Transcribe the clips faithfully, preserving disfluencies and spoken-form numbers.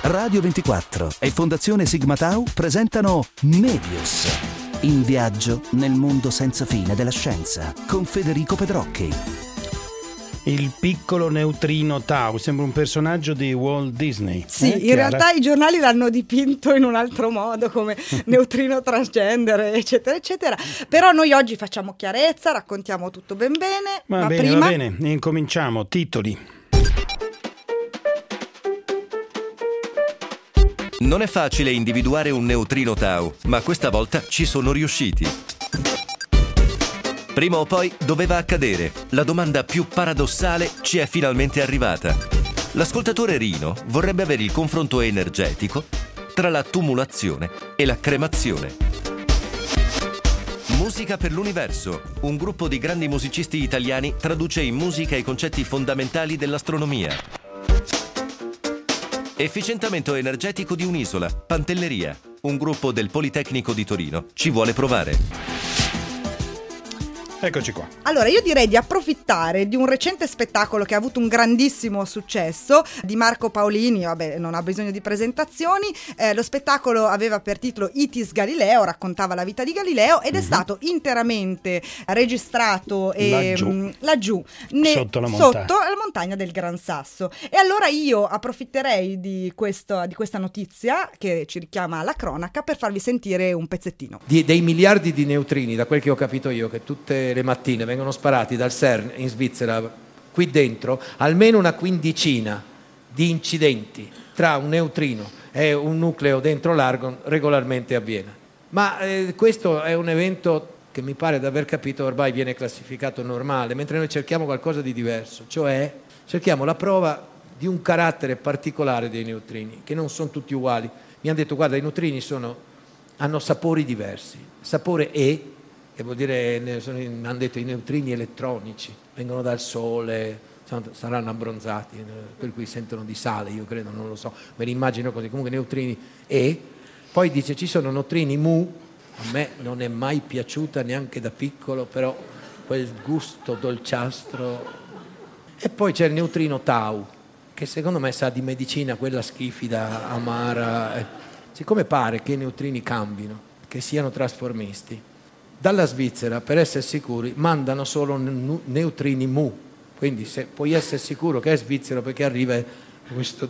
Radio ventiquattro e Fondazione Sigma Tau presentano Medios, in viaggio nel mondo senza fine della scienza, con Federico Pedrocchi. Il piccolo neutrino Tau sembra un personaggio di Walt Disney. Sì, eh, in realtà i giornali l'hanno dipinto in un altro modo, come neutrino transgender, eccetera, eccetera. Però noi oggi facciamo chiarezza, raccontiamo tutto ben bene. Va ma bene, prima... va bene, incominciamo. Titoli. Non è facile individuare un neutrino Tau, ma questa volta ci sono riusciti. Prima o poi doveva accadere. La domanda più paradossale ci è finalmente arrivata. L'ascoltatore Rino vorrebbe avere il confronto energetico tra la tumulazione e la cremazione. Musica per l'universo. Un gruppo di grandi musicisti italiani traduce in musica i concetti fondamentali dell'astronomia. Efficientamento energetico di un'isola, Pantelleria. Un gruppo del Politecnico di Torino ci vuole provare. Eccoci qua. Allora, io direi di approfittare di un recente spettacolo che ha avuto un grandissimo successo, di Marco Paolini. Vabbè, non ha bisogno di presentazioni. Eh, lo spettacolo aveva per titolo Itis Galileo, raccontava la vita di Galileo ed è mm-hmm. stato interamente registrato e, laggiù, mh, laggiù ne, sotto, la montagna. sotto la montagna del Gran Sasso. E allora io approfitterei di, questo, di questa notizia che ci richiama alla cronaca per farvi sentire un pezzettino. Di, dei miliardi di neutrini, da quel che ho capito io, che tutte le mattine vengono sparati dal CERN in Svizzera, qui dentro almeno una quindicina di incidenti tra un neutrino e un nucleo dentro l'Argon regolarmente avviene. Ma eh, questo è un evento che mi pare di aver capito ormai viene classificato normale, mentre noi cerchiamo qualcosa di diverso, cioè cerchiamo la prova di un carattere particolare dei neutrini, che non sono tutti uguali. Mi hanno detto, guarda, i neutrini sono, hanno sapori diversi. Sapore E, che vuol dire, hanno detto, i neutrini elettronici, vengono dal sole, saranno abbronzati, per cui sentono di sale, io credo, non lo so, me li immagino così. Comunque neutrini E, poi dice ci sono neutrini mu, a me non è mai piaciuta neanche da piccolo, però quel gusto dolciastro. E poi c'è il neutrino Tau, che secondo me sa di medicina, quella schifida, amara. Siccome pare che i neutrini cambino, che siano trasformisti, dalla Svizzera, per essere sicuri, mandano solo neutrini mu, quindi se puoi essere sicuro che è svizzero perché arriva questo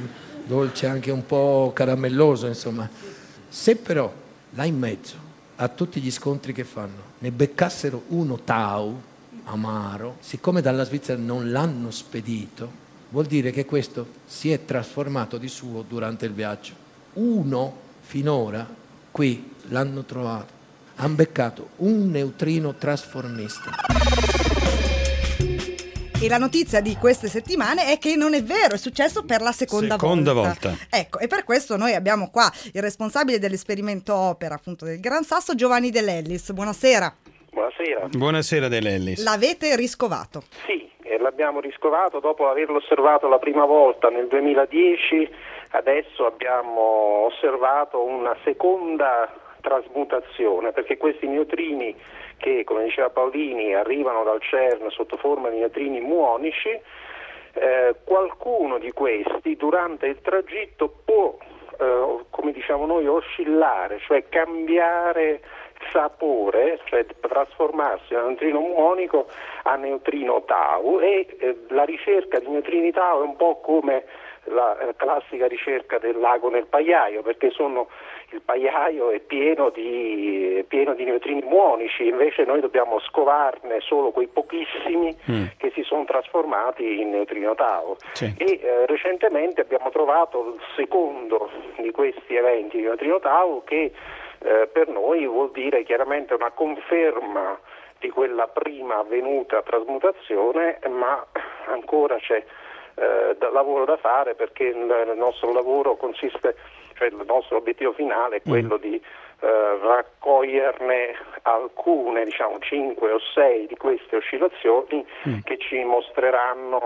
dolce anche un po' caramelloso, insomma. Se però là in mezzo a tutti gli scontri che fanno ne beccassero uno Tau amaro, siccome dalla Svizzera non l'hanno spedito, vuol dire che questo si è trasformato di suo durante il viaggio. Uno finora qui l'hanno trovato. Han beccato un neutrino trasformista. E la notizia di queste settimane è che non è vero, è successo per la seconda, seconda volta. volta. Ecco, e per questo noi abbiamo qua il responsabile dell'esperimento opera, appunto del Gran Sasso, Giovanni De Lellis. Buonasera. Buonasera. Buonasera De Lellis. L'avete riscovato? Sì, e l'abbiamo riscovato dopo averlo osservato la prima volta nel duemiladieci. Adesso abbiamo osservato una seconda trasmutazione, perché questi neutrini che, come diceva Paolini, arrivano dal CERN sotto forma di neutrini muonici, eh, qualcuno di questi durante il tragitto può, eh, come diciamo noi, oscillare, cioè cambiare sapore, cioè trasformarsi da neutrino muonico a neutrino Tau, e eh, la ricerca di neutrini Tau è un po' come la eh, classica ricerca del lago nel pagliaio, perché sono il pagliaio è pieno di, è pieno di neutrini muonici, invece noi dobbiamo scovarne solo quei pochissimi mm. che si sono trasformati in neutrino Tau. Sì. E eh, recentemente abbiamo trovato il secondo di questi eventi di neutrino Tau, che eh, per noi vuol dire chiaramente una conferma di quella prima avvenuta trasmutazione, ma ancora c'è eh, da lavoro da fare, perché il, il nostro lavoro consiste, cioè il nostro obiettivo finale è quello mm. di eh, raccoglierne alcune, diciamo cinque o sei di queste oscillazioni mm. che ci mostreranno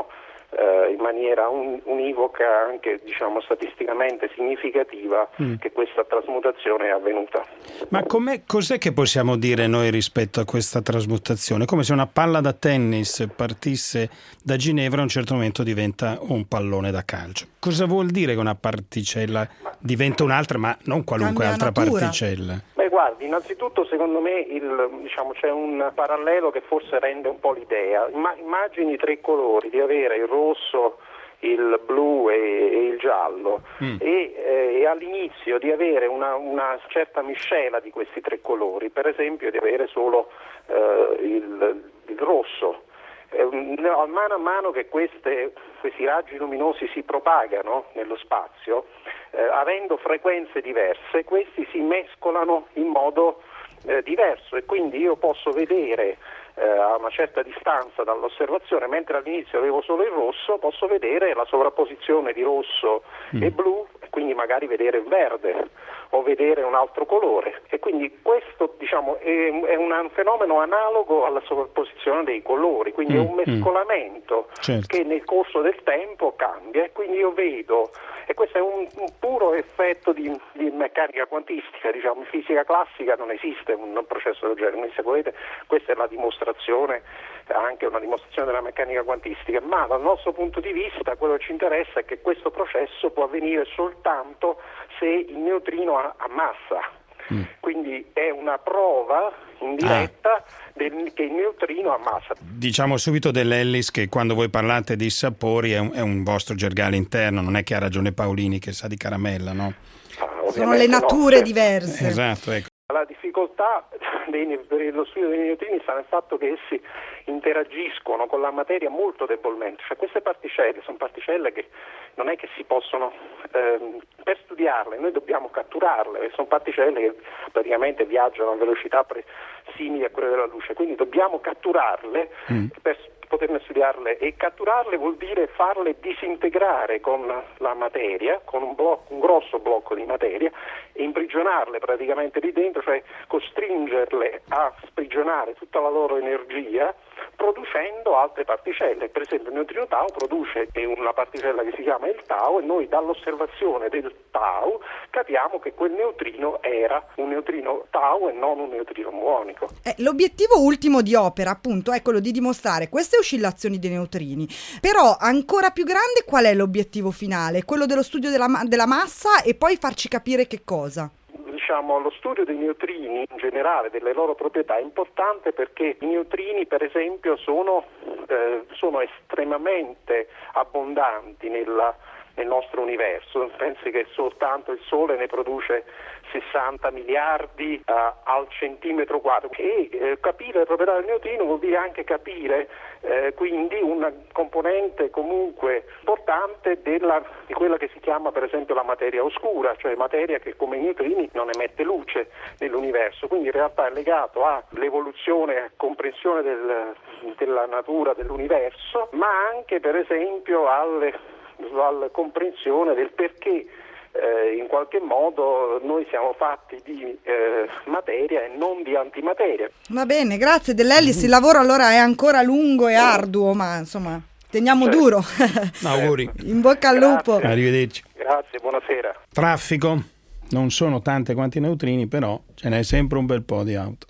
eh, in maniera un, univoca, anche diciamo statisticamente significativa, mm. che questa trasmutazione è avvenuta. Ma com'è, cos'è che possiamo dire noi rispetto a questa trasmutazione? Come se una palla da tennis partisse da Ginevra e a un certo momento diventa un pallone da calcio. Cosa vuol dire che una particella diventa un'altra, ma non qualunque Cambia altra natura. particella? Beh, guardi, innanzitutto secondo me il, diciamo, c'è un parallelo che forse rende un po' l'idea. Imma- immagini tre colori, di avere il rosso, il blu e, e il giallo mm. e, eh, e all'inizio di avere una, una certa miscela di questi tre colori, per esempio di avere solo eh, il, il rosso. Eh, mano a mano che queste, questi raggi luminosi si propagano nello spazio, eh, avendo frequenze diverse, questi si mescolano in modo eh, diverso, e quindi io posso vedere eh, a una certa distanza dall'osservazione, mentre all'inizio avevo solo il rosso, posso vedere la sovrapposizione di rosso mm. e blu, e quindi magari vedere il verde o vedere un altro colore, e quindi questo diciamo è, è un fenomeno analogo alla sovrapposizione dei colori, quindi mm, è un mescolamento mm, certo. che nel corso del tempo cambia, e quindi io vedo, e questo è un, un puro effetto di, di meccanica quantistica, diciamo in fisica classica non esiste un processo del genere, quindi se volete questa è la dimostrazione, anche una dimostrazione della meccanica quantistica, ma dal nostro punto di vista quello che ci interessa è che questo processo può avvenire soltanto se il neutrino ha, ha massa, mm. quindi è una prova indiretta ah. del, che il neutrino ha massa. Diciamo subito dell'Ellis che quando voi parlate di sapori è un, è un vostro gergale interno, non è che ha ragione Paolini che sa di caramella, no? Ah, sono le nature no, diverse. Esatto, ecco. La difficoltà dello studio dei neutrini sta nel fatto che essi interagiscono con la materia molto debolmente, cioè queste particelle sono particelle che non è che si possono, ehm, per studiarle noi dobbiamo catturarle, sono particelle che praticamente viaggiano a velocità pre- simili a quelle della luce, quindi dobbiamo catturarle mm. per poterne studiarle, e catturarle vuol dire farle disintegrare con la materia, con un blocco, un grosso blocco di materia, e imprigionarle praticamente lì dentro, cioè costringerle a sprigionare tutta la loro energia producendo altre particelle. Per esempio il neutrino tau produce una particella che si chiama il tau, e noi dall'osservazione del tau capiamo che quel neutrino era un neutrino tau e non un neutrino muonico. Eh, l'obiettivo ultimo di Opera appunto è quello di dimostrare queste oscillazioni dei neutrini, però ancora più grande qual è l'obiettivo finale? Quello dello studio della, della massa, e poi farci capire che cosa? Diciamo, lo studio dei neutrini in generale, delle loro proprietà, è importante perché i neutrini per esempio sono, eh, sono estremamente abbondanti nella, nel nostro universo. Pensi che soltanto il Sole ne produce sessanta miliardi uh, al centimetro quadro, e eh, capire le proprietà del neutrino vuol dire anche capire eh, quindi una componente comunque importante della, di quella che si chiama per esempio la materia oscura, cioè materia che come i neutrini non emette luce nell'universo, quindi in realtà è legato all'evoluzione e comprensione del, della natura dell'universo, ma anche per esempio alle, alla comprensione del perché Eh, in qualche modo noi siamo fatti di eh, materia e non di antimateria. Va bene, grazie dell'Ellis, il lavoro allora è ancora lungo e arduo, ma insomma teniamo certo. duro. Auguri. In bocca al lupo. Grazie. Arrivederci. Grazie, buonasera. Traffico, non sono tante quanti i neutrini, però ce n'è sempre un bel po' di auto.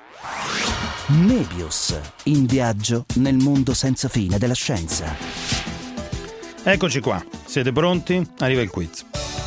Mebius, in viaggio nel mondo senza fine della scienza. Eccoci qua, siete pronti? Arriva il quiz.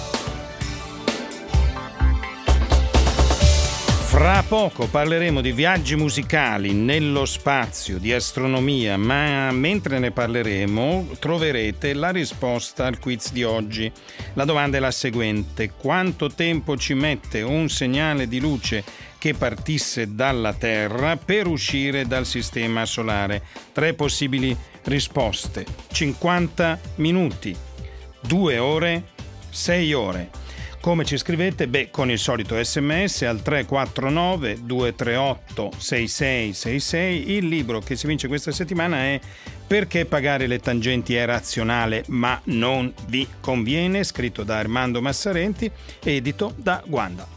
Fra poco parleremo di viaggi musicali nello spazio, di astronomia, ma mentre ne parleremo troverete la risposta al quiz di oggi. La domanda è la seguente: quanto tempo ci mette un segnale di luce che partisse dalla Terra per uscire dal sistema solare? Tre possibili risposte: cinquanta minuti, due ore, sei ore. Come ci scrivete? Beh, con il solito sms al tre quattro nove due tre otto sei sei sei sei. Il libro che si vince questa settimana è Perché pagare le tangenti è razionale ma non vi conviene, scritto da Armando Massarenti, edito da Guanda.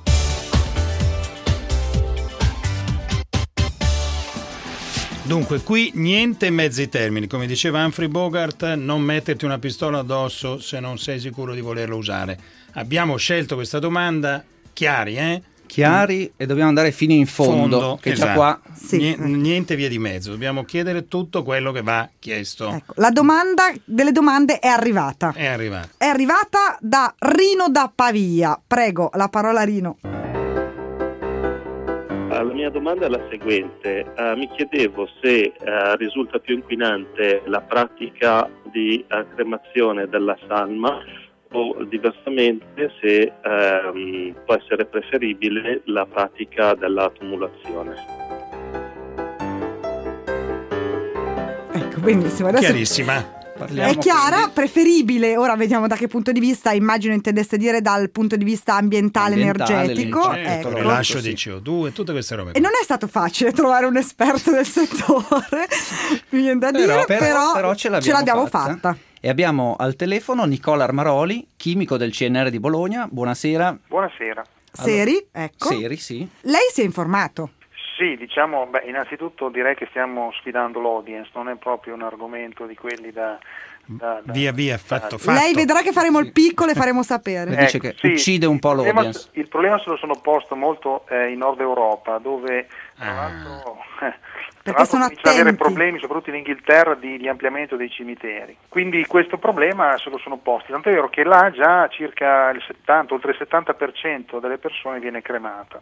Dunque, qui niente mezzi termini, come diceva Humphrey Bogart, non metterti una pistola addosso se non sei sicuro di volerla usare. Abbiamo scelto questa domanda chiari, eh? Chiari e dobbiamo andare fino in fondo, Fondo, che esatto. già qua Sì. Nien- niente via di mezzo, dobbiamo chiedere tutto quello che va chiesto. Ecco, la domanda delle domande è arrivata. È arrivato. È arrivata da Rino da Pavia. Prego, la parola a Rino. La mia domanda è la seguente, uh, mi chiedevo se uh, risulta più inquinante la pratica di uh, cremazione della salma o diversamente se um, può essere preferibile la pratica della tumulazione. Ecco, benissimo. Adesso Chiarissima. parliamo. è chiara, quindi- preferibile. Ora vediamo da che punto di vista. Immagino intendesse dire dal punto di vista ambientale, Ambientale, energetico. certo, Ecco, Ecco. rilascio sì. di C O due, tutte queste robe. E non è stato facile trovare un esperto del settore, mi viene da dire, Però, però, però, però ce l'abbiamo, fatta. E abbiamo al telefono Nicola Armaroli, chimico del C N R di Bologna. Buonasera. Buonasera. Seri, ecco. Seri, sì. Lei si è informato. Sì, diciamo, beh, innanzitutto direi che stiamo sfidando l'audience, non è proprio un argomento di quelli da... da- da- Via via, fatto, da- fatto. Lei vedrà che faremo il piccolo e faremo sapere. Mi dice che uccide un po' il problema- l'audience. Il problema se lo sono posto molto eh, in Nord Europa, dove tra Ah. l'altro, tra Perché l'altro sono comincia ad avere attenti. problemi, soprattutto in Inghilterra, di, di ampliamento dei cimiteri. Quindi questo problema se lo sono posti, tant'è vero che là già circa il settanta, oltre il settanta per cento delle persone viene cremata.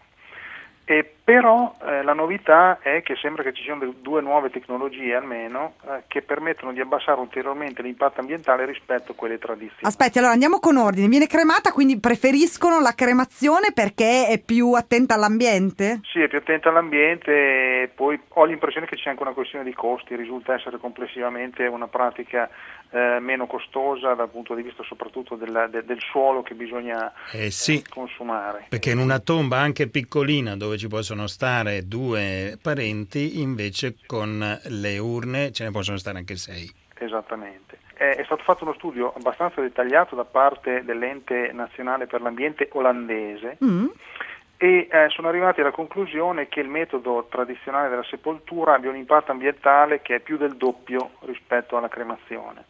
E però eh, la novità è che sembra che ci siano de- due nuove tecnologie almeno eh, che permettono di abbassare ulteriormente l'impatto ambientale rispetto a quelle tradizionali. Aspetti, allora andiamo con ordine. Viene cremata, quindi preferiscono la cremazione perché è più attenta all'ambiente? Sì, è più attenta all'ambiente e poi ho l'impressione che c'è anche una questione di costi, risulta essere complessivamente una pratica eh, meno costosa dal punto di vista soprattutto della- de- del suolo che bisogna Eh sì, eh, consumare. perché in una tomba anche piccolina dove ci possono stare due parenti, invece con le urne ce ne possono stare anche sei. Esattamente. È, è stato fatto uno studio abbastanza dettagliato da parte dell'Ente Nazionale per l'Ambiente olandese Mm. e eh, sono arrivati alla conclusione che il metodo tradizionale della sepoltura abbia un impatto ambientale che è più del doppio rispetto alla cremazione.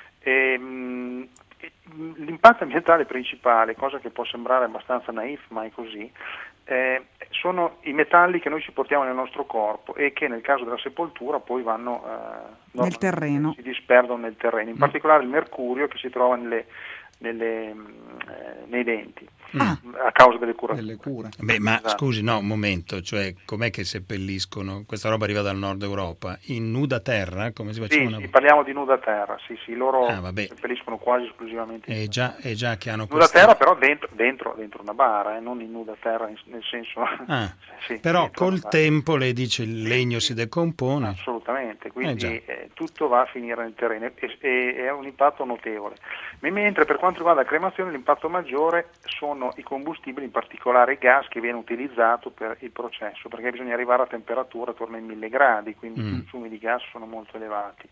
E, mh, l'impatto ambientale principale, cosa che può sembrare abbastanza naif, ma è così, eh, sono i metalli che noi ci portiamo nel nostro corpo e che nel caso della sepoltura poi vanno eh, normalmente terreno. si disperdono nel terreno, in particolare il mercurio che si trova nelle, nelle, mh, eh, nei denti Ah. a causa delle cure. Delle cure. Beh, ma Esatto. scusi, no, un momento, cioè com'è che seppelliscono? Questa roba arriva dal nord Europa, in nuda terra, come si faceva Sì, una sì, parliamo di nuda terra, sì, sì, loro Ah, vabbè. seppelliscono quasi esclusivamente in È già, è già che hanno nuda questa- terra, però dentro, dentro, dentro una bara, eh, non in nuda terra in- nel senso... Ah, sì, però dentro col una bara. tempo lei dice il legno si decompone. Assolutamente, quindi Eh già. eh, tutto va a finire nel terreno e, e- e ha un impatto notevole. Mentre per quanto riguarda la cremazione l'impatto maggiore sono i combustibili, in particolare il gas che viene utilizzato per il processo, perché bisogna arrivare a temperatura attorno ai mille gradi, quindi Mm. i consumi di gas sono molto elevati.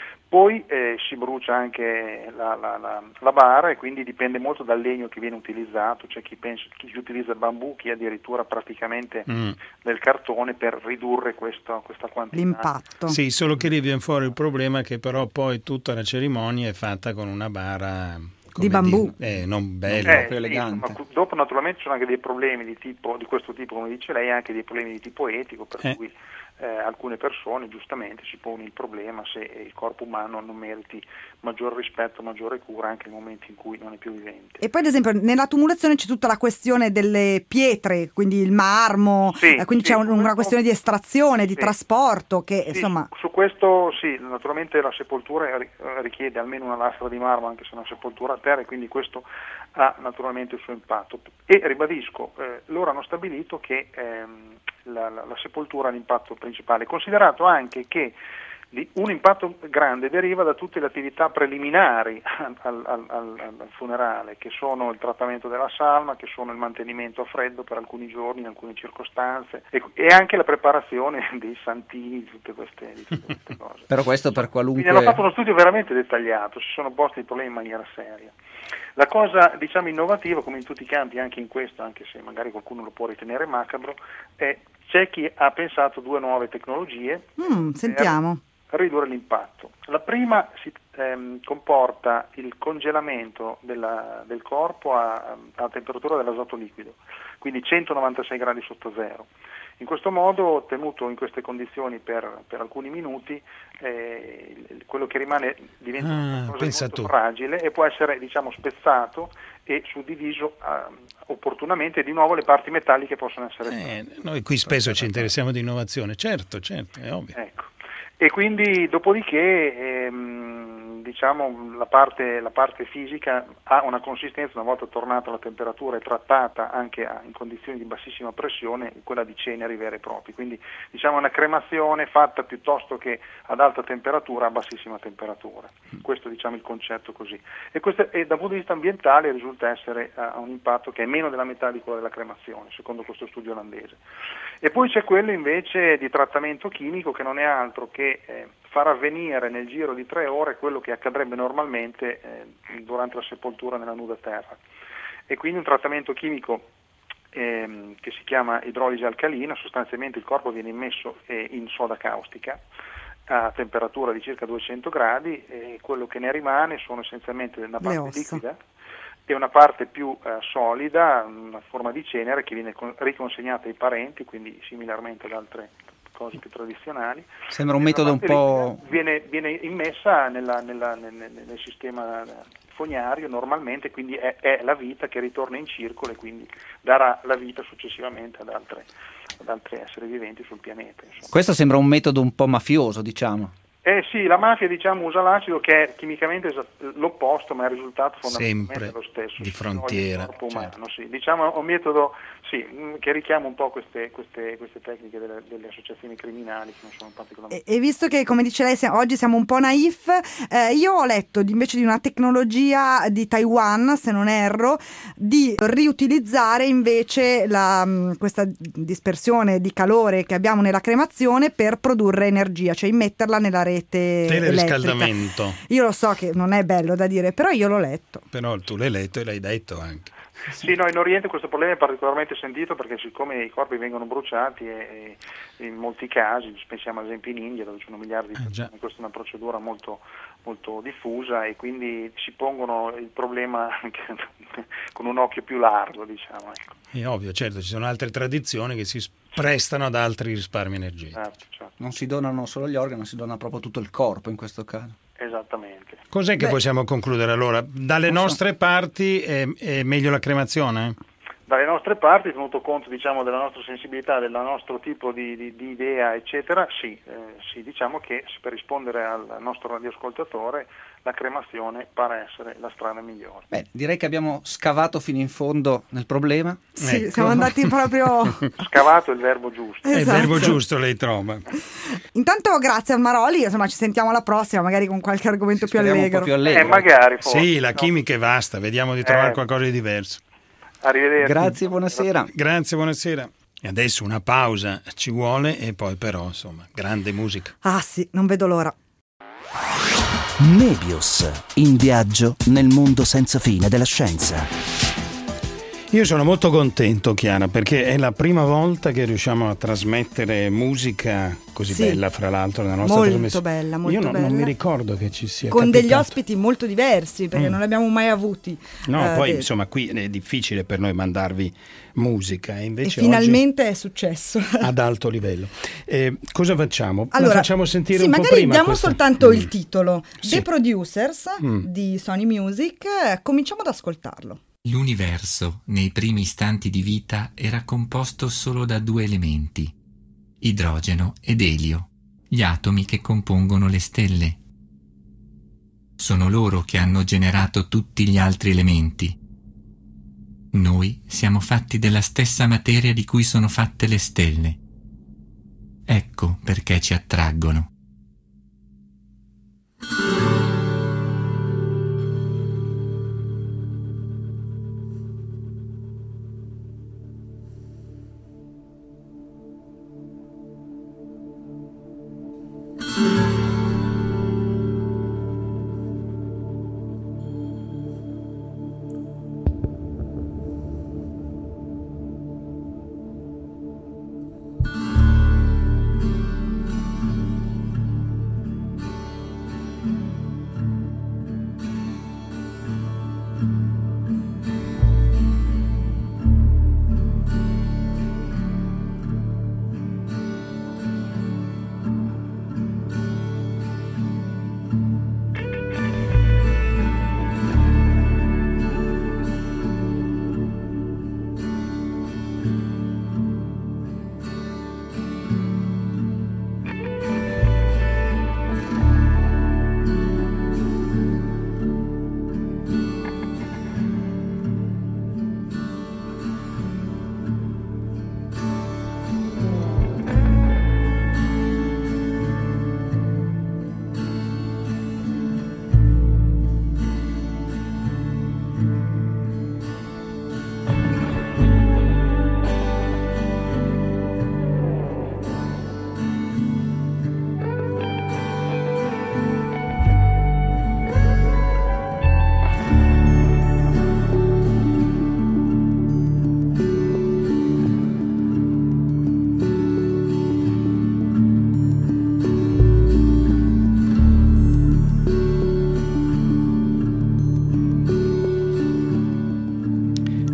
Poi eh, si brucia anche la, la, la, la bara e quindi dipende molto dal legno che viene utilizzato, c'è chi, pensa, chi utilizza il bambù, chi addirittura praticamente Mm. del cartone per ridurre questa, questa quantità. L'impatto. Sì, solo che lì viene fuori il problema che però poi tutta la cerimonia è fatta con una bara come Di bambù. dire, eh, non bella. Eh, proprio sì, elegante. insomma, dopo naturalmente ci sono anche dei problemi di, tipo, di questo tipo, come dice lei, anche dei problemi di tipo etico, per Eh. cui eh, alcune persone giustamente si pone il problema se il corpo umano non meriti maggior rispetto, maggiore cura anche nei momenti in cui non è più vivente. E poi ad esempio nella tumulazione c'è tutta la questione delle pietre, quindi il marmo, Sì, eh, quindi sì, c'è un- su una questo- questione di estrazione, di sì. trasporto che Sì, insomma... su, su questo sì, naturalmente la sepoltura ri- richiede almeno una lastra di marmo anche se è una sepoltura a terra e quindi questo ha naturalmente il suo impatto. E ribadisco, eh, loro hanno stabilito che ehm, la, la, la sepoltura ha l'impatto principale, considerato anche che di- un impatto grande deriva da tutte le attività preliminari al, al- al- al funerale, che sono il trattamento della salma, che sono il mantenimento a freddo per alcuni giorni, in alcune circostanze, e, e anche la preparazione dei santini, di tutte queste, di tutte queste cose. Però questo per qualunque... Quindi hanno fatto uno studio veramente dettagliato, si sono posti i problemi in maniera seria. La cosa, diciamo, innovativa, come in tutti i campi, anche in questo, anche se magari qualcuno lo può ritenere macabro, è c'è chi ha pensato due nuove tecnologie Mm, sentiamo. per ridurre l'impatto. La prima si ehm, comporta il congelamento della, del corpo a, a temperatura dell'azoto liquido, quindi centonovantasei gradi sotto zero. In questo modo, tenuto in queste condizioni per, per alcuni minuti, eh, quello che rimane diventa Ah, una cosa pensa molto tu. fragile e può essere, diciamo, spezzato e suddiviso eh, opportunamente, e di nuovo le parti metalliche possono essere Eh, noi qui spesso ci interessiamo di innovazione, certo, certo, è ovvio. ecco. E quindi dopodiché ehm, diciamo la parte, la parte fisica ha una consistenza, una volta tornata la temperatura e trattata anche a, in condizioni di bassissima pressione, quella di ceneri veri e propri, quindi diciamo una cremazione fatta piuttosto che ad alta temperatura a bassissima temperatura. Questo diciamo il concetto così. E, questo, e dal punto di vista ambientale risulta essere uh, un impatto che è meno della metà di quello della cremazione, secondo questo studio olandese. E poi c'è quello invece di trattamento chimico, che non è altro che eh, far avvenire nel giro di tre ore quello che accadrebbe normalmente eh, durante la sepoltura nella nuda terra. E quindi un trattamento chimico ehm, che si chiama idrolisi alcalina. Sostanzialmente il corpo viene immesso eh, in soda caustica a temperatura di circa duecento gradi, e quello che ne rimane sono essenzialmente una parte liquida e una parte più eh, solida, una forma di cenere che viene con- riconsegnata ai parenti, quindi similarmente ad altre cose più tradizionali. Sembra un E metodo un una parte po'... liquida Viene, viene immessa nella, nella, nel, nel sistema fognario normalmente, quindi è, è la vita che ritorna in circolo e quindi darà la vita successivamente ad, altre, ad altri esseri viventi sul pianeta. Insomma. Questo sembra un metodo un po' mafioso, diciamo. Eh sì, la mafia diciamo usa l'acido, che è chimicamente esat- l'opposto, ma il risultato fondamentalmente Sempre è lo stesso. di si frontiera, scioglie il corpo umano, certo. sì. Diciamo un metodo sì, mh, che richiama un po' queste, queste, queste tecniche delle, delle associazioni criminali, che non sono particolarmente... E, e visto che, come dice lei, siamo- oggi siamo un po' naif, eh, io ho letto di- invece di una tecnologia di Taiwan, se non erro, di riutilizzare invece la, mh, questa dispersione di calore che abbiamo nella cremazione per produrre energia, cioè immetterla nella rete Teleriscaldamento. elettrica. Io lo so che non è bello da dire, però io l'ho letto. Però tu l'hai letto e l'hai detto anche. Sì, no, in Oriente questo problema è particolarmente sentito perché siccome i corpi vengono bruciati e, e in molti casi, pensiamo ad esempio in India dove ci sono miliardi di persone, già. questa è una procedura molto, molto diffusa e quindi si pongono il problema anche con un occhio più largo, diciamo. Ecco. È ovvio, certo, ci sono altre tradizioni che si prestano ad altri risparmi energetici. Certo, certo. Non si donano solo gli organi, ma si dona proprio tutto il corpo in questo caso. Esattamente. Cos'è che Beh. possiamo concludere allora? Dalle Non so. nostre parti è, è meglio la cremazione? Dalle nostre parti, tenuto conto diciamo, della nostra sensibilità, del nostro tipo di, di, di idea, eccetera, sì, eh, sì, diciamo che per rispondere al nostro radioascoltatore la cremazione pare essere la strada migliore. Beh, direi che abbiamo scavato fino in fondo nel problema. Sì, Ecco. siamo andati proprio... Scavato è il verbo giusto. È il Esatto. verbo giusto, lei trova. Intanto grazie al Maroli, insomma ci sentiamo alla prossima, magari con qualche argomento più Speriamo un allegro. po' più allegro. Eh, magari forse. Sì, la no? chimica è vasta, vediamo di trovare Eh. qualcosa di diverso. Arrivederci. Grazie, buonasera. Grazie, buonasera. E adesso una pausa ci vuole e poi però, insomma, grande musica. Ah sì, non vedo l'ora. Nebius, in viaggio nel mondo senza fine della scienza. Io sono molto contento, Chiara, perché è la prima volta che riusciamo a trasmettere musica così Sì. bella, fra l'altro, nella nostra Molto trasmissione. bella, molto Io non, non bella. mi ricordo che ci sia Con capitato. degli ospiti molto diversi, perché Mm. non li abbiamo mai avuti. No, Eh, poi de- insomma qui è difficile per noi mandarvi musica e E invece finalmente è successo. oggi ad alto livello. Eh, cosa facciamo? Allora, La facciamo sentire sì, un po' magari prima diamo questa- soltanto Mm. il titolo. Sì. The Producers Mm. di Sony Music. Eh, Cominciamo ad ascoltarlo. L'universo, nei primi istanti di vita, era composto solo da due elementi, idrogeno ed elio, gli atomi che compongono le stelle. Sono loro che hanno generato tutti gli altri elementi. Noi siamo fatti della stessa materia di cui sono fatte le stelle. Ecco perché ci attraggono.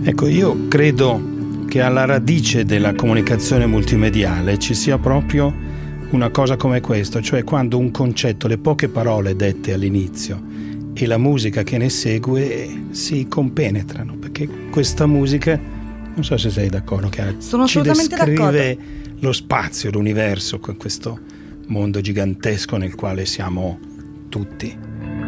Ecco, io credo che alla radice della comunicazione multimediale ci sia proprio una cosa come questo, cioè quando un concetto, le poche parole dette all'inizio e la musica che ne segue si compenetrano, perché questa musica, non so se sei d'accordo Chiara, sono ci assolutamente descrive d'accordo. Lo spazio, l'universo, con questo mondo gigantesco nel quale siamo tutti.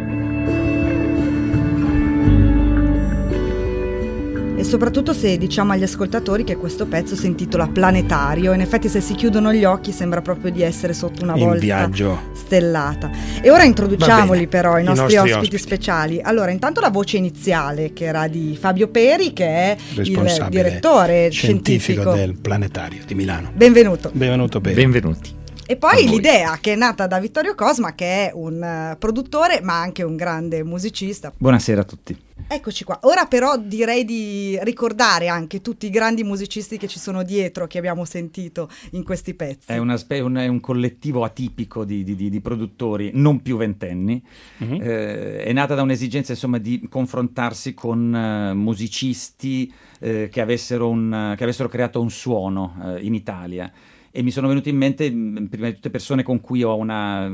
E soprattutto se diciamo agli ascoltatori che questo pezzo si intitola Planetario, in effetti se si chiudono gli occhi sembra proprio di essere sotto una in volta viaggio stellata. E ora introduciamoli però i i nostri, nostri ospiti, ospiti speciali. Allora, intanto la voce iniziale che era di Fabio Peri, che è il direttore scientifico, scientifico del Planetario di Milano. Benvenuto. Benvenuto Peri. Benvenuti. E poi l'idea che è nata da Vittorio Cosma, che è un uh, produttore ma anche un grande musicista. Buonasera a tutti. Eccoci qua. Ora però direi di ricordare anche tutti i grandi musicisti che ci sono dietro, che abbiamo sentito in questi pezzi. È, una spe- un, è un collettivo atipico di, di, di, di produttori non più ventenni. Mm-hmm. Eh, è nata da un'esigenza insomma di confrontarsi con uh, musicisti uh, che, avessero un, uh, che avessero creato un suono uh, in Italia. E mi sono venute in mente prima di tutte persone con cui ho una,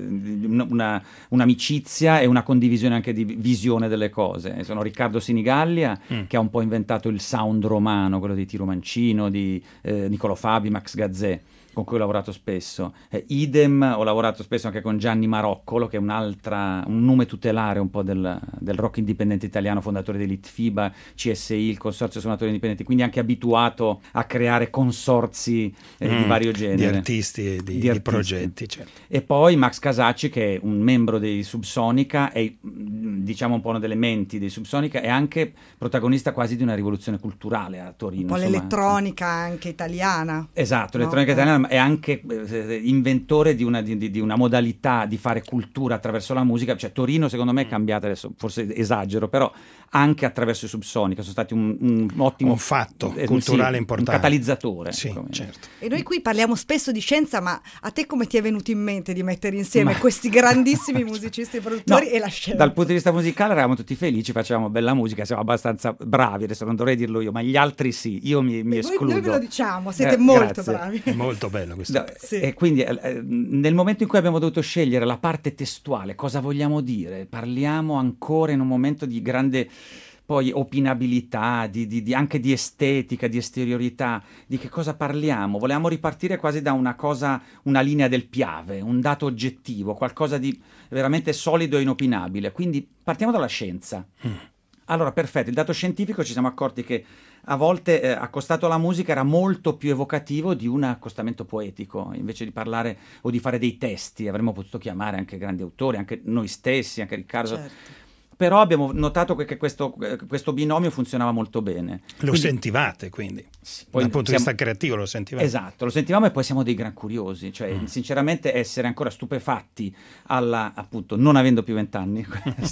una, un'amicizia e una condivisione anche di visione delle cose. Sono Riccardo Sinigallia, mm. che ha un po' inventato il sound romano, quello di Tiro Mancino, di eh, Niccolò Fabi, Max Gazzè, con cui ho lavorato spesso. Eh, idem, ho lavorato spesso anche con Gianni Maroccolo, che è un'altra, un nome tutelare un po' del, del rock indipendente italiano, fondatore dell'Itfiba, C S I, il Consorzio Suonatori Indipendenti, quindi anche abituato a creare consorzi eh, mm, di vario genere. Di artisti e di, di, di artisti. progetti, certo. E poi Max Casacci, che è un membro dei Subsonica, è diciamo un po' una delle menti dei Subsonica, è anche protagonista quasi di una rivoluzione culturale a Torino. Un po' insomma. L'elettronica anche italiana. Esatto, no? l'elettronica italiana. È anche eh, inventore di una, di, di una modalità di fare cultura attraverso la musica. Cioè Torino secondo me è cambiata, adesso forse esagero, però anche attraverso i Subsonica sono stati un, un ottimo un fatto eh, culturale sì, importante, un catalizzatore. Sì, certo. E noi qui parliamo spesso di scienza, ma a te come ti è venuto in mente di mettere insieme ma... questi grandissimi musicisti e produttori no, e la scienza? Dal punto di vista musicale eravamo tutti felici, facevamo bella musica, siamo abbastanza bravi, adesso non dovrei dirlo io, ma gli altri sì, io mi, mi escludo. Noi, noi ve lo diciamo, siete eh, molto grazie. bravi. È molto bello questo. No, sì. E quindi eh, nel momento in cui abbiamo dovuto scegliere la parte testuale, cosa vogliamo dire? Parliamo ancora in un momento di grande poi opinabilità, di, di, di, anche di estetica, di esteriorità, di che cosa parliamo? Volevamo ripartire quasi da una cosa, una linea del Piave, un dato oggettivo, qualcosa di veramente solido e inopinabile. Quindi partiamo dalla scienza. Mm. Allora, perfetto, il dato scientifico ci siamo accorti che a volte eh, accostato alla musica era molto più evocativo di un accostamento poetico, invece di parlare o di fare dei testi, avremmo potuto chiamare anche grandi autori, anche noi stessi, anche Riccardo. Certo. Però abbiamo notato che questo, questo binomio funzionava molto bene. Lo quindi, sentivate quindi? Sì, dal punto siamo, di vista creativo lo sentivate? Esatto, lo sentivamo e poi siamo dei gran curiosi, cioè mm. sinceramente essere ancora stupefatti alla, appunto, non avendo più vent'anni,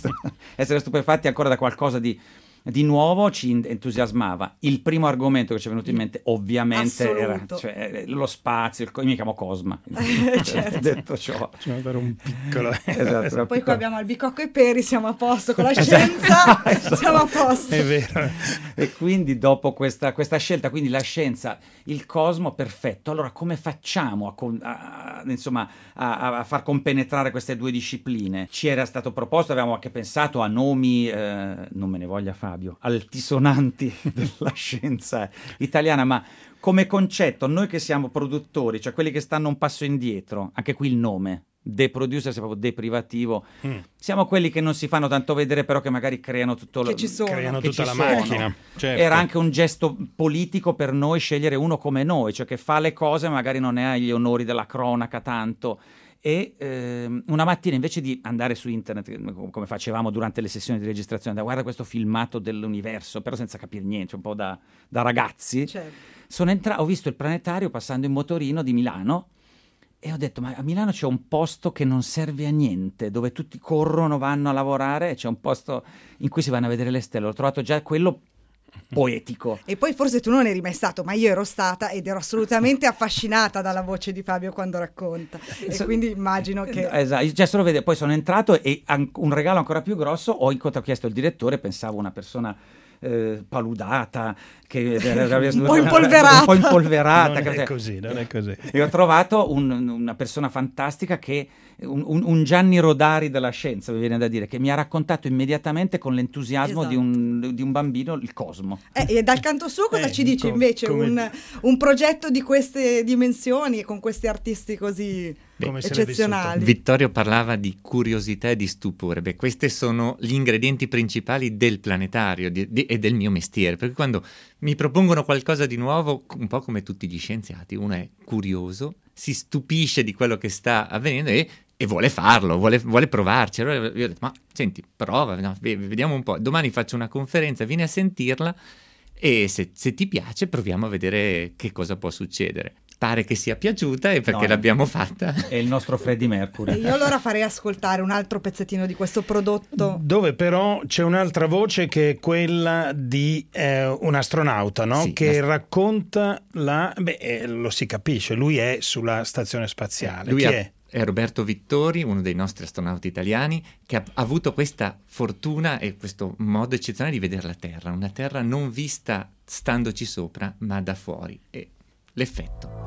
essere stupefatti ancora da qualcosa di di nuovo ci entusiasmava. Il primo argomento che ci è venuto in mente ovviamente Assoluto. era cioè, lo spazio, il, io mi chiamo Cosma, certo. detto ciò. Cioè, per un piccolo... esatto, poi piccolo... qua abbiamo Albicocco e Peri, siamo a posto con la scienza, esatto. siamo a posto. È vero. E quindi dopo questa, questa scelta, quindi la scienza, il cosmo, perfetto. Allora come facciamo a, a, insomma, a, a far compenetrare queste due discipline? Ci era stato proposto, avevamo anche pensato a nomi, eh, non me ne voglia Fabio, altisonanti della scienza italiana, ma come concetto, noi che siamo produttori, cioè quelli che stanno un passo indietro, anche qui il nome, The Producer, è proprio deprivativo, mm. siamo quelli che non si fanno tanto vedere, però che magari creano tutto che lo, ci sono. creano che tutta ci la sono. macchina. Certo. Era anche un gesto politico per noi scegliere uno come noi, cioè che fa le cose, magari non è agli onori della cronaca tanto. E ehm, una mattina, invece di andare su internet come facevamo durante le sessioni di registrazione, da guarda questo filmato dell'universo, però senza capire niente, un po' da, da ragazzi, certo. sono entra- ho visto il Planetario passando in motorino di Milano e ho detto, ma a Milano c'è un posto che non serve a niente, dove tutti corrono, vanno a lavorare, c'è un posto in cui si vanno a vedere le stelle. Ho trovato già quello poetico. E poi forse tu non eri mai stato, ma io ero stata ed ero assolutamente affascinata dalla voce di Fabio quando racconta, e so, quindi immagino che esatto, cioè solo vede, poi sono entrato e an- un regalo ancora più grosso, ho incontrato, ho chiesto al direttore, pensavo una persona eh, paludata, che un po' impolverata, un po' impolverata. Non è così, non è così. E ho trovato un, una persona fantastica, che un, un, un Gianni Rodari della scienza, mi viene da dire, che mi ha raccontato immediatamente con l'entusiasmo esatto. di, un, di un bambino il cosmo. Eh, e dal canto suo cosa eh, ci dice com- invece come... un, un progetto di queste dimensioni con questi artisti così Come eccezionali? Vittorio parlava di curiosità e di stupore. Beh, questi sono gli ingredienti principali del planetario di, di, e del mio mestiere, perché quando mi propongono qualcosa di nuovo, un po' come tutti gli scienziati, uno è curioso, si stupisce di quello che sta avvenendo e, e vuole farlo, vuole, vuole provarci. Allora io ho detto, ma senti, prova, no, vediamo un po', domani faccio una conferenza, vieni a sentirla e se, se ti piace proviamo a vedere che cosa può succedere. Pare che sia piaciuta e perché no, l'abbiamo fatta. È il nostro Freddie Mercury. E io allora farei ascoltare un altro pezzettino di questo prodotto. Dove però c'è un'altra voce che è quella di eh, un astronauta, no? Sì, che la... racconta la... Beh, eh, lo si capisce, lui è sulla stazione spaziale. Lui Chi ha... è? È Roberto Vittori, uno dei nostri astronauti italiani, che ha avuto questa fortuna e questo modo eccezionale di vedere la Terra, una Terra non vista standoci sopra, ma da fuori. E l'effetto.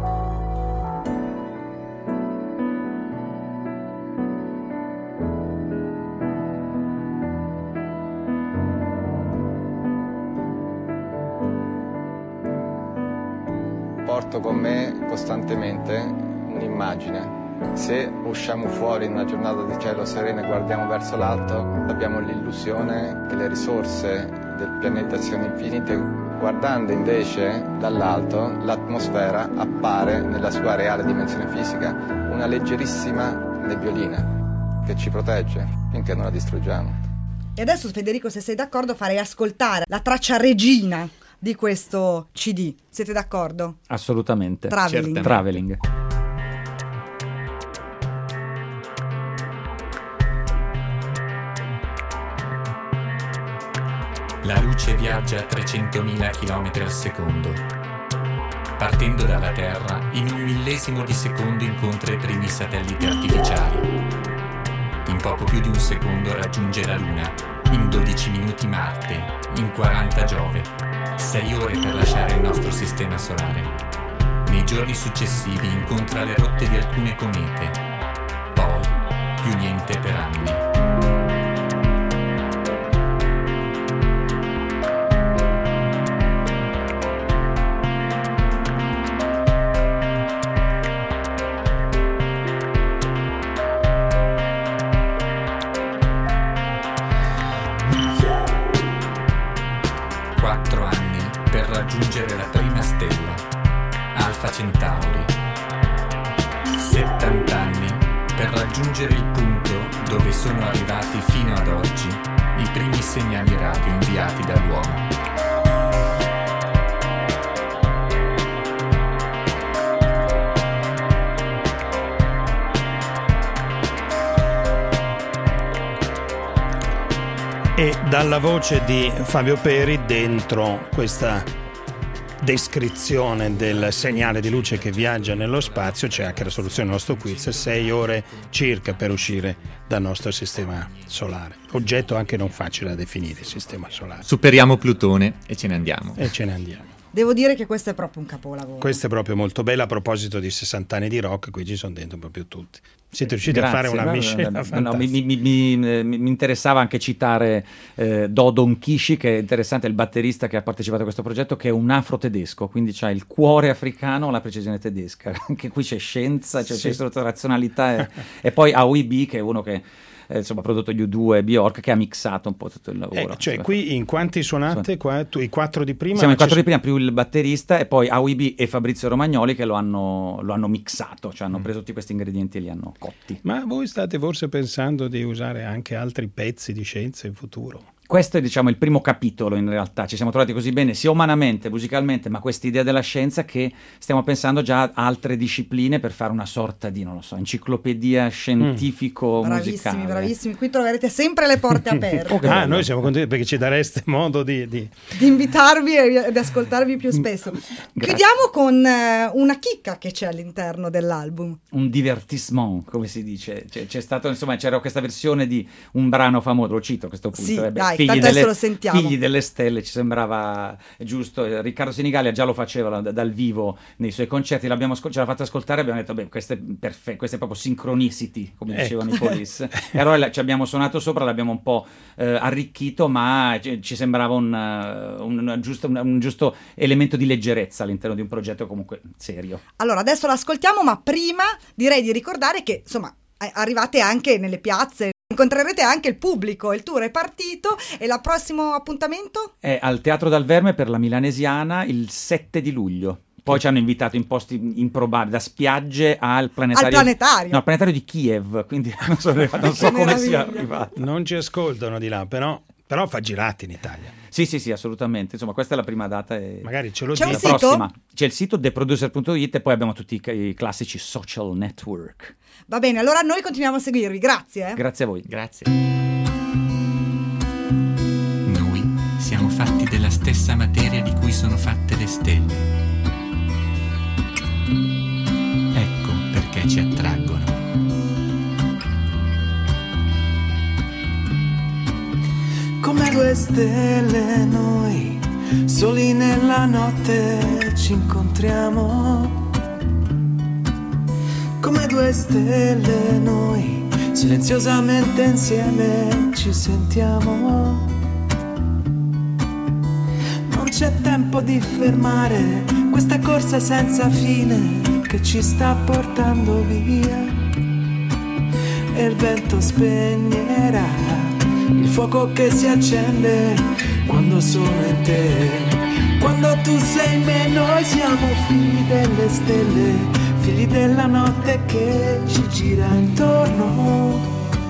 Porto con me costantemente un'immagine. Se usciamo fuori in una giornata di cielo sereno e guardiamo verso l'alto, abbiamo l'illusione che le risorse del pianeta siano infinite. Guardando invece dall'alto, l'atmosfera appare nella sua reale dimensione fisica una leggerissima nebbiolina che ci protegge finché non la distruggiamo. E adesso, Federico, se sei d'accordo, farei ascoltare la traccia regina di questo C D. Siete d'accordo? Assolutamente. Traveling. Traveling. La luce viaggia a trecentomila chilometri al secondo. Partendo dalla Terra, in un millesimo di secondo incontra i primi satelliti artificiali. In poco più di un secondo raggiunge la Luna, in dodici minuti Marte, in quaranta Giove, sei ore per lasciare il nostro sistema solare. Nei giorni successivi incontra le rotte di alcune comete, poi più niente per anni. Quattro anni per raggiungere la prima stella, Alfa Centauri. settanta anni per raggiungere il punto dove sono arrivati fino ad oggi i primi segnali radio inviati dall'uomo. E dalla voce di Fabio Peri, dentro questa descrizione del segnale di luce che viaggia nello spazio, c'è anche la soluzione del nostro quiz: sei ore circa per uscire dal nostro sistema solare. Oggetto anche non facile da definire, il sistema solare. Superiamo Plutone e ce ne andiamo. E ce ne andiamo. Devo dire che questo è proprio un capolavoro. Questo è proprio molto bello. A proposito di sessanta anni di rock, qui ci sono dentro proprio tutti. Siete riusciti Grazie, a fare una no, miscela no, fantastica. no, mi, mi, mi, mi, mi interessava anche citare eh, Dodon Kishi, che è interessante, il batterista che ha partecipato a questo progetto, che è un afro-tedesco, quindi c'ha il cuore africano, la precisione tedesca. Anche qui c'è scienza, c'è, Sì. c'è razionalità e, e poi Aoi B, che è uno che eh, insomma ha prodotto gli U due e Bjork, che ha mixato un po' tutto il lavoro. Eh, cioè insomma. qui in quanti suonate? Qua, tu, i quattro di prima? Siamo i Ma ci quattro di sono- prima, più il batterista, e poi Aoi B e Fabrizio Romagnoli che lo hanno, lo hanno mixato, cioè hanno preso tutti questi ingredienti e li hanno cotti. Ma voi state forse pensando di usare anche altri pezzi di scienza in futuro? Questo è, diciamo, il primo capitolo. In realtà ci siamo trovati così bene sia umanamente, musicalmente, ma questa idea della scienza, che stiamo pensando già a altre discipline per fare una sorta di, non lo so, enciclopedia scientifico-musicale. Bravissimi, bravissimi. Qui troverete sempre le porte aperte. Oh, che Ah, bello. noi siamo contenti perché ci dareste modo di... di... Di invitarvi e di ascoltarvi più spesso. Chiudiamo con eh, una chicca che c'è all'interno dell'album. Un divertissement, come si dice. C'è, c'è stato, insomma, c'era questa versione di un brano famoso, lo cito a questo punto. Sì, eh beh, dai. dai, figli, tanto delle, adesso lo sentiamo. figli delle stelle, ci sembrava giusto. Riccardo Senigallia già lo faceva da- dal vivo nei suoi concerti, l'abbiamo ascol- ce l'ha fatta ascoltare e abbiamo detto, beh, queste, perfe- queste proprio synchronicity, come Ecco. dicevano i Police. E allora la- ci abbiamo suonato sopra, l'abbiamo un po' eh, arricchito, ma ci, ci sembrava un, uh, un, un giusto, un, un giusto elemento di leggerezza all'interno di un progetto comunque serio. Allora, adesso l'ascoltiamo, ma prima direi di ricordare che, insomma, a- arrivate anche nelle piazze, incontrerete anche il pubblico, il tour è partito e il prossimo appuntamento? È al Teatro Dal Verme per la Milanesiana il sette di luglio. Poi ci hanno invitato in posti improbabili, da spiagge al planetario. Al planetario? No, al planetario di Kiev, quindi non so, non so come sia arrivato. Non ci ascoltano di là, però, però fa girati in Italia. Sì, sì, sì, assolutamente. Insomma, questa è la prima data. E... Magari ce lo C'è un dici. la sito? prossima. C'è il sito the producer punto it e poi abbiamo tutti i, i classici social network. Va bene, allora noi continuiamo a seguirvi, grazie. Eh. Grazie a voi. Grazie. Noi siamo fatti della stessa materia di cui sono fatte le stelle. Ecco perché ci attraggono. Come due stelle noi, soli nella notte ci incontriamo. Come due stelle noi, silenziosamente insieme ci sentiamo. Non c'è tempo di fermare questa corsa senza fine che ci sta portando via. E il vento spegnerà il fuoco che si accende quando sono in te. Quando tu sei in me, noi siamo figli delle stelle, figli della notte che ci gira intorno.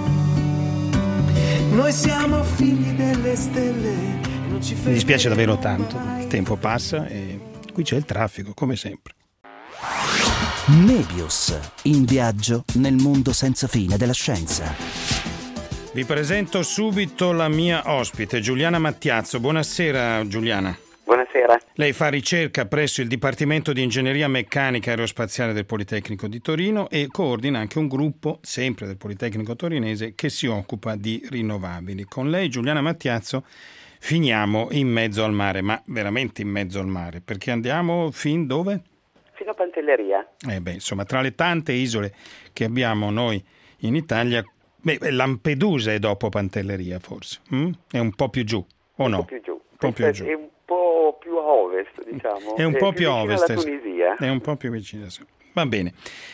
Noi siamo figli delle stelle e non ci Mi dispiace davvero tanto, il tempo passa e qui c'è il traffico, come sempre. Mebius, in viaggio nel mondo senza fine della scienza. Vi presento subito la mia ospite, Giuliana Mattiazzo. Buonasera Giuliana. Buonasera. Lei fa ricerca presso il Dipartimento di Ingegneria Meccanica Aerospaziale del Politecnico di Torino e coordina anche un gruppo, sempre del Politecnico Torinese, che si occupa di rinnovabili. Con lei, Giuliana Mattiazzo, finiamo in mezzo al mare, ma veramente in mezzo al mare, perché andiamo fin dove? Fino a Pantelleria. Eh beh, insomma, tra le tante isole che abbiamo noi in Italia, beh, Lampedusa è dopo Pantelleria forse, mm? È un po' più giù, o no? Un po' più giù. Un po' più giù. È un po' più a ovest, diciamo. È un po' più a ovest. Alla Tunisia. È un po' più vicino. Sì. Va bene.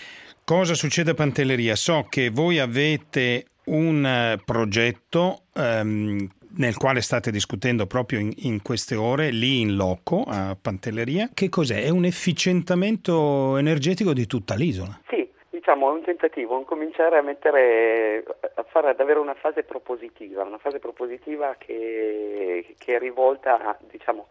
Cosa succede a Pantelleria? So che voi avete un uh, progetto um, nel quale state discutendo proprio in, in queste ore, lì in loco a Pantelleria. Che cos'è? È un efficientamento energetico di tutta l'isola? Sì, diciamo è un tentativo, un cominciare a mettere, a fare ad avere una fase propositiva, una fase propositiva che, che è rivolta, diciamo,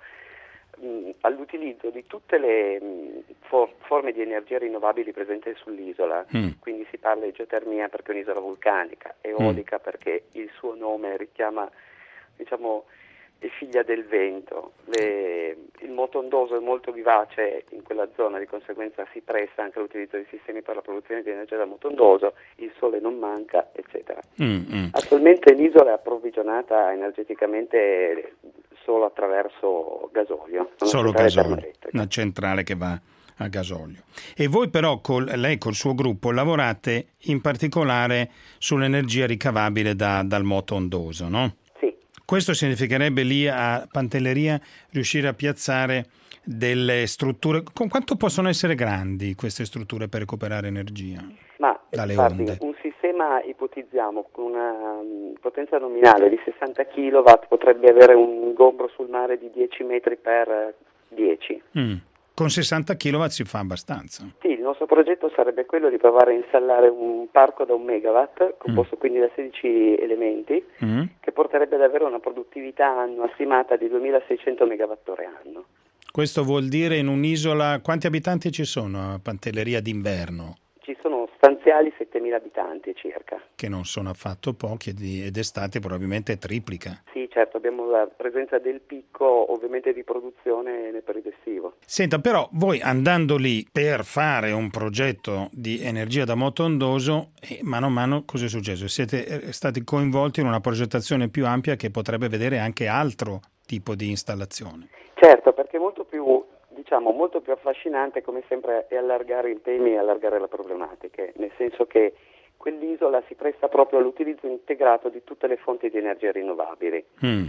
mh, all'utilizzo di tutte le mh, for- forme di energia rinnovabili presenti sull'isola. Mm. Quindi si parla di geotermia perché è un'isola vulcanica, eolica mm. perché il suo nome richiama, diciamo, è figlia del vento. Le, il moto ondoso è molto vivace in quella zona, di conseguenza si presta anche l'utilizzo di sistemi per la produzione di energia da moto ondoso, il sole non manca, eccetera. Mm-hmm. Attualmente l'isola è approvvigionata energeticamente solo attraverso gasolio. Solo gasolio, una centrale che va a gasolio. E voi però, col, lei col suo gruppo, lavorate in particolare sull'energia ricavabile da, dal moto ondoso, no? Questo significherebbe lì a Pantelleria riuscire a piazzare delle strutture. Con quanto possono essere grandi queste strutture per recuperare energia Ma, dalle infatti, onde? Un sistema, ipotizziamo, con una um, potenza nominale di sessanta chilowatt potrebbe avere un ingombro sul mare di dieci metri per dieci. Mm. Con sessanta chilowatt si fa abbastanza. Sì, il nostro progetto sarebbe quello di provare a installare un parco da un megawatt, composto mm. quindi da sedici elementi, mm. che porterebbe ad avere una produttività annua stimata di duemilaseicento megawattora anno. Questo vuol dire in un'isola, quanti abitanti ci sono a Pantelleria d'inverno? Ci sono stanziali settemila abitanti circa. Che non sono affatto pochi ed d'estate probabilmente triplica. Sì, certo, abbiamo la presenza del picco ovviamente di produzione nel periodo estivo. Senta, però voi andando lì per fare un progetto di energia da moto ondoso, eh, mano a mano cosa è successo? Siete stati coinvolti in una progettazione più ampia che potrebbe vedere anche altro tipo di installazione. Certo, perché molto più, diciamo, molto più affascinante come sempre è allargare i temi e allargare le problematiche, nel senso che quell'isola si presta proprio all'utilizzo integrato di tutte le fonti di energia rinnovabili. Mm.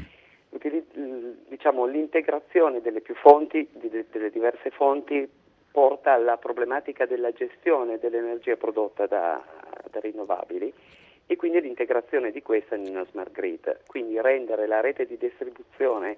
Diciamo, l'integrazione delle più fonti, di, delle diverse fonti, porta alla problematica della gestione dell'energia prodotta da, da rinnovabili e quindi l'integrazione di questa in una smart grid, quindi rendere la rete di distribuzione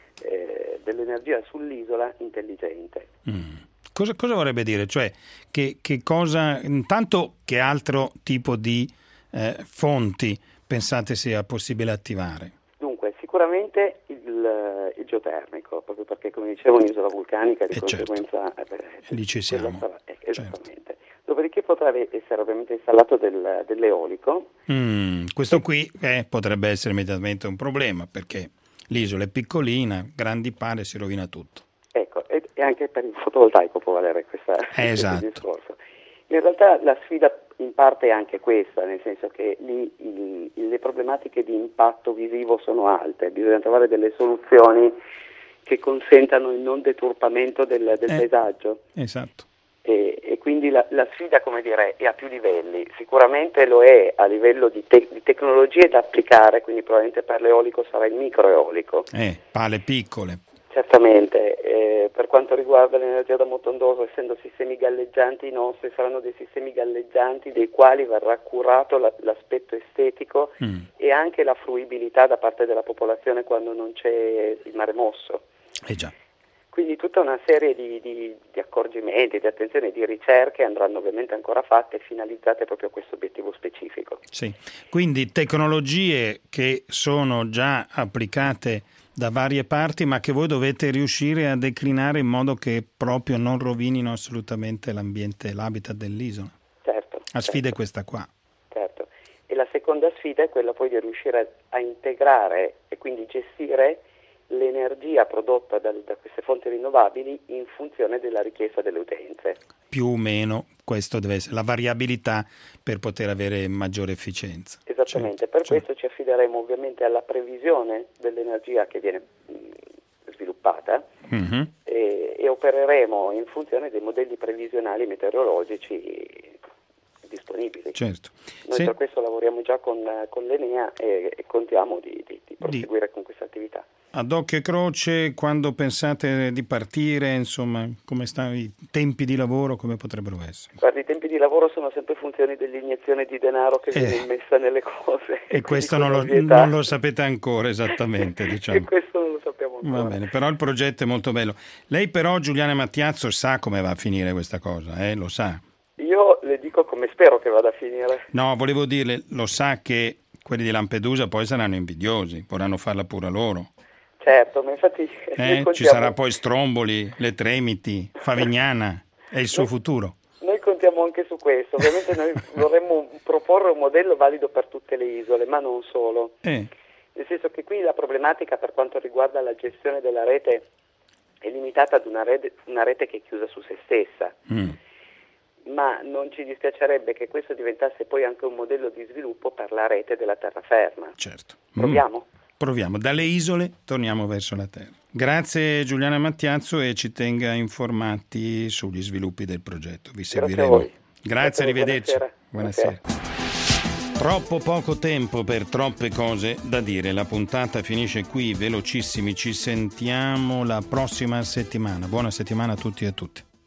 eh, dell'energia sull'isola intelligente. Mm. Cosa, cosa vorrebbe dire? Cioè, che, che cosa, intanto che altro tipo di eh, fonti pensate sia possibile attivare? Dunque, sicuramente il, il geotermico, proprio perché come dicevo un'isola vulcanica di eh conseguenza... Certo. Eh, Lì ci siamo. Sarà, eh, esattamente. Certo. Dopodiché potrà essere ovviamente installato del, dell'eolico. Mm, questo qui eh, potrebbe essere immediatamente un problema, perché l'isola è piccolina, grandi pale, si rovina tutto. Ecco, e, e anche per il fotovoltaico può valere questa, eh, esatto. questo discorso. In realtà la sfida in parte è anche questa, nel senso che lì il, le problematiche di impatto visivo sono alte, bisogna trovare delle soluzioni che consentano il non deturpamento del, del eh, paesaggio. Esatto. E, e quindi la, la sfida, come dire, è a più livelli. Sicuramente lo è a livello di, te, di tecnologie da applicare, quindi probabilmente per l'eolico sarà il microeolico. Eh, pale piccole. Certamente, eh, per quanto riguarda l'energia da moto ondoso, essendo sistemi galleggianti, i nostri saranno dei sistemi galleggianti dei quali verrà curato la, l'aspetto estetico mm. e anche la fruibilità da parte della popolazione quando non c'è il mare mosso. Eh già. Quindi tutta una serie di, di, di accorgimenti, di attenzione, di ricerche andranno ovviamente ancora fatte finalizzate proprio a questo obiettivo specifico. Sì, quindi tecnologie che sono già applicate da varie parti, ma che voi dovete riuscire a declinare in modo che proprio non rovinino assolutamente l'ambiente, l'habitat dell'isola. Certo. La sfida certo. è questa qua. Certo. E la seconda sfida è quella poi di riuscire a, a integrare e quindi gestire l'energia prodotta da, da queste fonti rinnovabili in funzione della richiesta delle utenze. Più o meno questo deve essere la variabilità per poter avere maggiore efficienza. Esattamente, certo, per certo. questo ci affideremo ovviamente alla previsione dell'energia che viene mh, sviluppata mm-hmm. e, e opereremo in funzione dei modelli previsionali meteorologici disponibili. Certo. Noi sì. per questo lavoriamo già con, con l'Enea e, e contiamo di, di, di proseguire di... con questa attività. Ad occhio e croce, quando pensate di partire, insomma, come stanno i tempi di lavoro, come potrebbero essere? Guardi, i tempi di lavoro sono sempre funzioni dell'iniezione di denaro che eh. viene immessa nelle cose. E, e questo non lo, non lo sapete ancora esattamente, diciamo. E questo non lo sappiamo ancora. Va bene, però il progetto è molto bello. Lei però, Giuliana Mattiazzo, sa come va a finire questa cosa, eh? Lo sa? Io le dico come spero che vada a finire. No, volevo dirle, lo sa che quelli di Lampedusa poi saranno invidiosi, vorranno farla pure loro. Certo, ma infatti... Eh, ci sarà poi Stromboli, Le Tremiti, Favignana, è il suo noi, futuro. Noi contiamo anche su questo, ovviamente noi vorremmo proporre un modello valido per tutte le isole, ma non solo. Eh. Nel senso che qui la problematica per quanto riguarda la gestione della rete è limitata ad una rete, una rete che è chiusa su se stessa. Mm. Ma non ci dispiacerebbe che questo diventasse poi anche un modello di sviluppo per la rete della terraferma. Certo. Proviamo? Mm. Proviamo. Dalle isole torniamo verso la terra. Grazie Giuliana Mattiazzo e ci tenga informati sugli sviluppi del progetto. Vi seguiremo. Grazie, Grazie, Grazie arrivederci. Buonasera. Buonasera. Buonasera. Troppo poco tempo per troppe cose da dire. La puntata finisce qui, velocissimi. Ci sentiamo la prossima settimana. Buona settimana a tutti e a tutte.